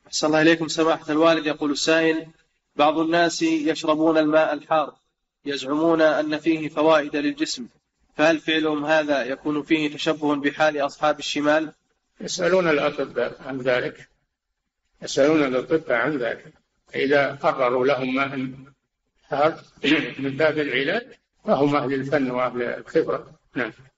أحسن الله إليكم سماحة الوالد. يقول السائل: بعض الناس يشربون الماء الحار يزعمون أن فيه فوائد للجسم، فهل فعلهم هذا يكون فيه تشبه بحال أصحاب الشمال؟ يسألون الأطباء عن ذلك، يسألون الأطباء عن ذلك، إذا قرروا لهم ماء حار من باب العلاج فهم أهل الفن وأهل الخبرة. نعم.